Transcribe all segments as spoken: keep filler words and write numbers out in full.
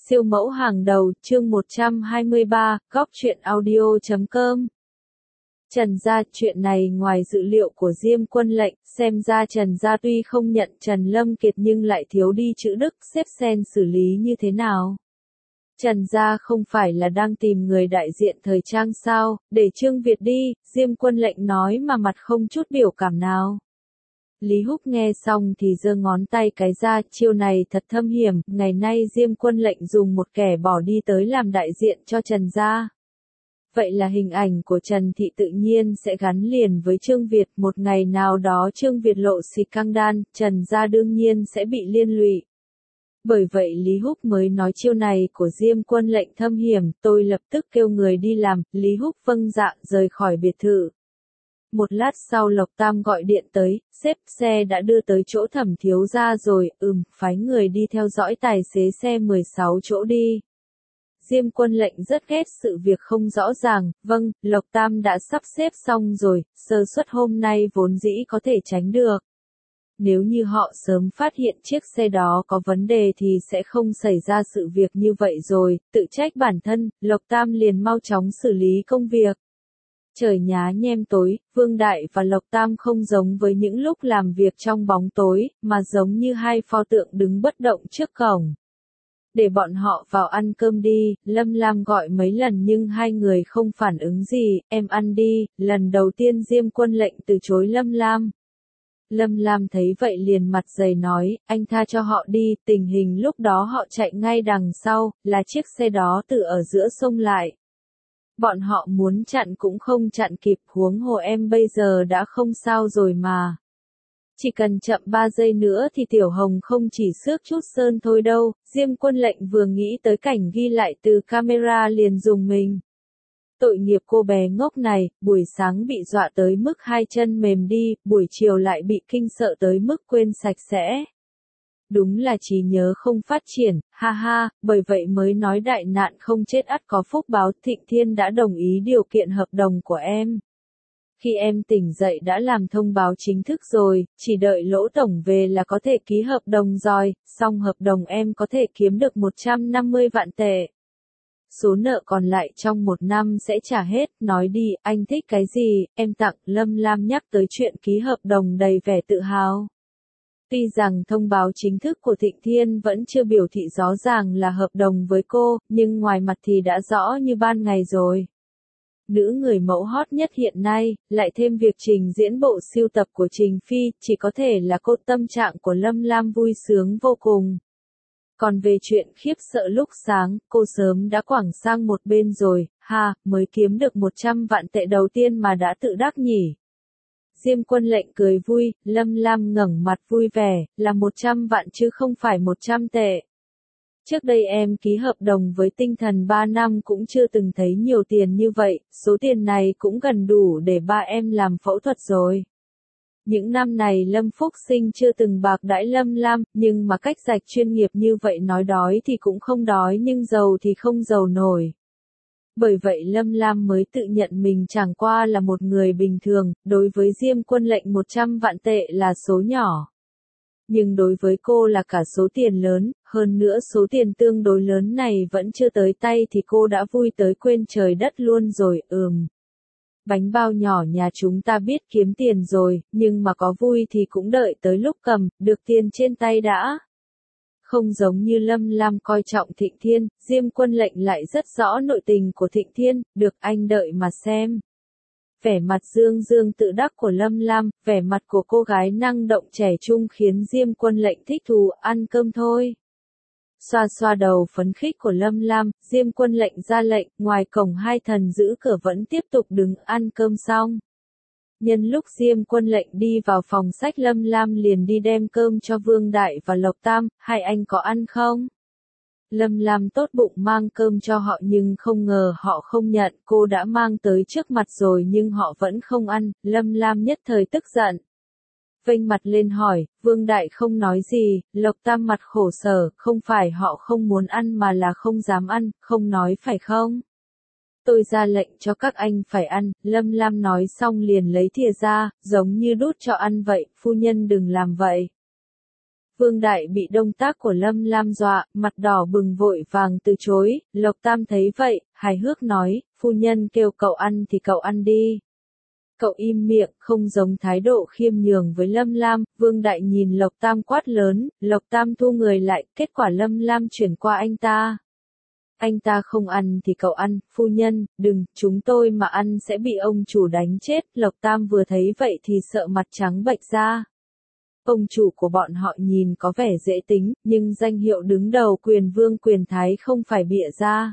Siêu mẫu hàng đầu, chương một trăm hai mươi ba, góc truyện audio chấm com. Trần gia, chuyện này ngoài dự liệu của Diêm Quân Lệnh, xem ra Trần gia tuy không nhận Trần Lâm Kiệt nhưng lại thiếu đi chữ đức, xếp sen xử lý như thế nào? Trần gia không phải là đang tìm người đại diện thời trang sao, để Trương Việt đi, Diêm Quân Lệnh nói mà mặt không chút biểu cảm nào. Lý Húc nghe xong thì giơ ngón tay cái ra, chiêu này thật thâm hiểm, ngày nay Diêm Quân Lệnh dùng một kẻ bỏ đi tới làm đại diện cho Trần gia. Vậy là hình ảnh của Trần Thị tự nhiên sẽ gắn liền với Trương Việt, một ngày nào đó Trương Việt lộ xì căng đan, Trần gia đương nhiên sẽ bị liên lụy. Bởi vậy Lý Húc mới nói chiêu này của Diêm Quân Lệnh thâm hiểm, tôi lập tức kêu người đi làm, Lý Húc vâng dạ rời khỏi biệt thự. Một lát sau Lộc Tam gọi điện tới, sếp, xe đã đưa tới chỗ Thẩm thiếu gia rồi, ừm, phái người đi theo dõi tài xế xe mười sáu chỗ đi. Diêm Quân Lệnh rất ghét sự việc không rõ ràng, vâng, Lộc Tam đã sắp xếp xong rồi, sơ suất hôm nay vốn dĩ có thể tránh được. Nếu như họ sớm phát hiện chiếc xe đó có vấn đề thì sẽ không xảy ra sự việc như vậy rồi, tự trách bản thân, Lộc Tam liền mau chóng xử lý công việc. Trời nhá nhem tối, Vương Đại và Lộc Tam không giống với những lúc làm việc trong bóng tối, mà giống như hai pho tượng đứng bất động trước cổng. Để bọn họ vào ăn cơm đi, Lâm Lam gọi mấy lần nhưng hai người không phản ứng gì, em ăn đi, lần đầu tiên Diêm Quân Lệnh từ chối Lâm Lam. Lâm Lam thấy vậy liền mặt dày nói, anh tha cho họ đi, tình hình lúc đó họ chạy ngay đằng sau, là chiếc xe đó từ ở giữa sông lại. Bọn họ muốn chặn cũng không chặn kịp, huống hồ em bây giờ đã không sao rồi mà. Chỉ cần chậm ba giây nữa thì Tiểu Hồng không chỉ xước chút sơn thôi đâu, Diêm Quân Lệnh vừa nghĩ tới cảnh ghi lại từ camera liền dùng mình. Tội nghiệp cô bé ngốc này, buổi sáng bị dọa tới mức hai chân mềm đi, buổi chiều lại bị kinh sợ tới mức quên sạch sẽ. Đúng là trí nhớ không phát triển, ha ha, bởi vậy mới nói đại nạn không chết ắt có phúc báo, Thịnh Thiên đã đồng ý điều kiện hợp đồng của em. Khi em tỉnh dậy đã làm thông báo chính thức rồi, chỉ đợi Lỗ Tổng về là có thể ký hợp đồng rồi, xong hợp đồng em có thể kiếm được một trăm năm mươi vạn tệ. Số nợ còn lại trong một năm sẽ trả hết, nói đi, anh thích cái gì, em tặng. Lâm Lam nhắc tới chuyện ký hợp đồng đầy vẻ tự hào. Tuy rằng thông báo chính thức của Thịnh Thiên vẫn chưa biểu thị rõ ràng là hợp đồng với cô, nhưng ngoài mặt thì đã rõ như ban ngày rồi. Nữ người mẫu hot nhất hiện nay, lại thêm việc trình diễn bộ siêu tập của Trình Phi, chỉ có thể là cô. Tâm trạng của Lâm Lam vui sướng vô cùng. Còn về chuyện khiếp sợ lúc sáng, cô sớm đã quẳng sang một bên rồi, ha, mới kiếm được một trăm vạn tệ đầu tiên mà đã tự đắc nhỉ. Diêm Quân Lệnh cười vui, Lâm Lam ngẩng mặt vui vẻ, là một trăm vạn chứ không phải một trăm tệ. Trước đây em ký hợp đồng với Tinh Thần ba năm cũng chưa từng thấy nhiều tiền như vậy, số tiền này cũng gần đủ để ba em làm phẫu thuật rồi. Những năm này Lâm Phúc Sinh chưa từng bạc đãi Lâm Lam, nhưng mà cách rạch chuyên nghiệp như vậy nói đói thì cũng không đói nhưng giàu thì không giàu nổi. Bởi vậy Lâm Lam mới tự nhận mình chẳng qua là một người bình thường, đối với Diêm Quân Lệnh một trăm vạn tệ là số nhỏ. Nhưng đối với cô là cả số tiền lớn, hơn nữa số tiền tương đối lớn này vẫn chưa tới tay thì cô đã vui tới quên trời đất luôn rồi, ừm. Bánh bao nhỏ nhà chúng ta biết kiếm tiền rồi, nhưng mà có vui thì cũng đợi tới lúc cầm, được tiền trên tay đã. Không giống như Lâm Lam coi trọng Thịnh Thiên, Diêm Quân Lệnh lại rất rõ nội tình của Thịnh Thiên, được anh đợi mà xem. Vẻ mặt dương dương tự đắc của Lâm Lam, vẻ mặt của cô gái năng động trẻ trung khiến Diêm Quân Lệnh thích thú, ăn cơm thôi. Xoa xoa đầu phấn khích của Lâm Lam, Diêm Quân Lệnh ra lệnh, ngoài cổng hai thần giữ cửa vẫn tiếp tục đứng ăn cơm xong. Nhân lúc Diêm Quân Lệnh đi vào phòng sách Lâm Lam liền đi đem cơm cho Vương Đại và Lộc Tam, hai anh có ăn không? Lâm Lam tốt bụng mang cơm cho họ nhưng không ngờ họ không nhận, cô đã mang tới trước mặt rồi nhưng họ vẫn không ăn, Lâm Lam nhất thời tức giận. Vênh mặt lên hỏi, Vương Đại không nói gì, Lộc Tam mặt khổ sở, không phải họ không muốn ăn mà là không dám ăn, không nói phải không? Tôi ra lệnh cho các anh phải ăn, Lâm Lam nói xong liền lấy thìa ra, giống như đút cho ăn vậy, phu nhân đừng làm vậy. Vương Đại bị động tác của Lâm Lam dọa, mặt đỏ bừng vội vàng từ chối, Lộc Tam thấy vậy, hài hước nói, phu nhân kêu cậu ăn thì cậu ăn đi. Cậu im miệng, không giống thái độ khiêm nhường với Lâm Lam, Vương Đại nhìn Lộc Tam quát lớn, Lộc Tam thu người lại, kết quả Lâm Lam chuyển qua anh ta. Anh ta không ăn thì cậu ăn, phu nhân, đừng, chúng tôi mà ăn sẽ bị ông chủ đánh chết, Lộc Tam vừa thấy vậy thì sợ mặt trắng bệch ra. Ông chủ của bọn họ nhìn có vẻ dễ tính, nhưng danh hiệu đứng đầu quyền vương quyền thái không phải bịa ra.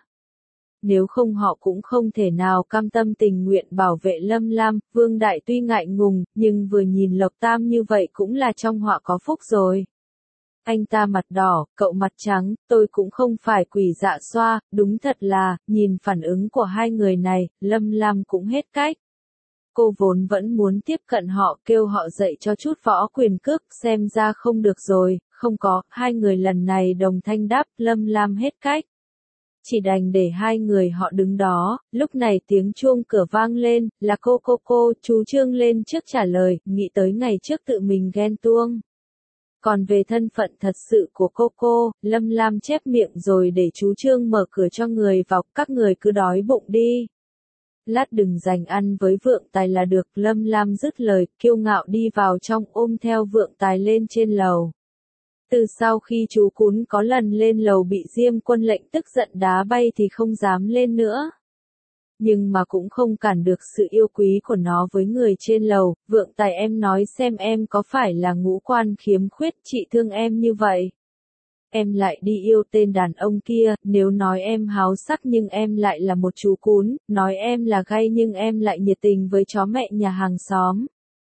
Nếu không họ cũng không thể nào cam tâm tình nguyện bảo vệ Lâm Lam, Vương Đại tuy ngại ngùng, nhưng vừa nhìn Lộc Tam như vậy cũng là trong họa có phúc rồi. Anh ta mặt đỏ, cậu mặt trắng, tôi cũng không phải quỷ dạ xoa, đúng thật là, nhìn phản ứng của hai người này, Lâm Lam cũng hết cách. Cô vốn vẫn muốn tiếp cận họ, kêu họ dạy cho chút võ quyền cước, xem ra không được rồi, không có, hai người lần này đồng thanh đáp, Lâm Lam hết cách. Chỉ đành để hai người họ đứng đó, lúc này tiếng chuông cửa vang lên, là cô cô cô, chú Trương lên trước trả lời, nghĩ tới ngày trước tự mình ghen tuông. Còn về thân phận thật sự của cô cô, Lâm Lam chép miệng rồi để chú Trương mở cửa cho người vào, các người cứ đói bụng đi. Lát đừng dành ăn với Vượng Tài là được, Lâm Lam dứt lời, kiêu ngạo đi vào trong ôm theo Vượng Tài lên trên lầu. Từ sau khi chú Cún có lần lên lầu bị Diêm Quân Lệnh tức giận đá bay thì không dám lên nữa. Nhưng mà cũng không cản được sự yêu quý của nó với người trên lầu, Vượng Tài em nói xem em có phải là ngũ quan khiếm khuyết, chị thương em như vậy. Em lại đi yêu tên đàn ông kia, nếu nói em háo sắc nhưng em lại là một chú cún, nói em là gay nhưng em lại nhiệt tình với chó mẹ nhà hàng xóm.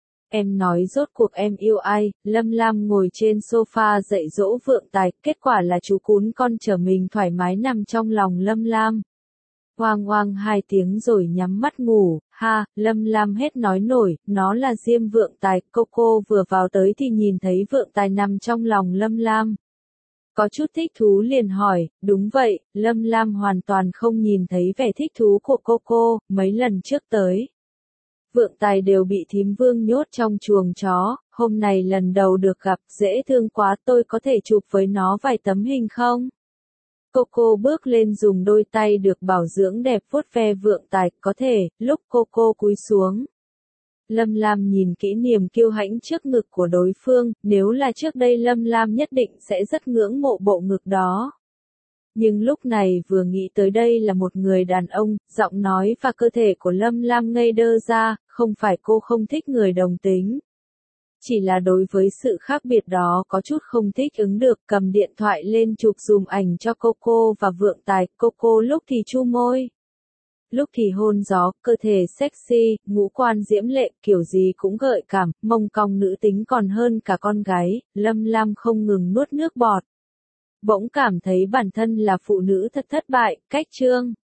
Em nói rốt cuộc em yêu ai, Lâm Lam ngồi trên sofa dạy dỗ Vượng Tài, kết quả là chú cún con trở mình thoải mái nằm trong lòng Lâm Lam. Hoang hoang hai tiếng rồi nhắm mắt ngủ, ha, Lâm Lam hết nói nổi, nó là Diêm Vượng Tài, cô cô vừa vào tới thì nhìn thấy Vượng Tài nằm trong lòng Lâm Lam. Có chút thích thú liền hỏi, đúng vậy, Lâm Lam hoàn toàn không nhìn thấy vẻ thích thú của cô cô, mấy lần trước tới. Vượng Tài đều bị thím Vương nhốt trong chuồng chó, hôm nay lần đầu được gặp, dễ thương quá, tôi có thể chụp với nó vài tấm hình không? Cô cô bước lên dùng đôi tay được bảo dưỡng đẹp vuốt ve Vượng Tài, có thể, lúc cô cô cúi xuống. Lâm Lam nhìn kỹ niềm kiêu hãnh trước ngực của đối phương, nếu là trước đây Lâm Lam nhất định sẽ rất ngưỡng mộ bộ ngực đó. Nhưng lúc này vừa nghĩ tới đây là một người đàn ông, giọng nói và cơ thể của Lâm Lam ngây đơ ra, không phải cô không thích người đồng tính. Chỉ là đối với sự khác biệt đó có chút không thích ứng được, cầm điện thoại lên chụp zoom ảnh cho cô cô và Vượng Tài, cô cô lúc thì chu môi. Lúc thì hôn gió, cơ thể sexy, ngũ quan diễm lệ, kiểu gì cũng gợi cảm, mông cong nữ tính còn hơn cả con gái, Lâm Lam không ngừng nuốt nước bọt. Bỗng cảm thấy bản thân là phụ nữ thật thất bại, cách chương.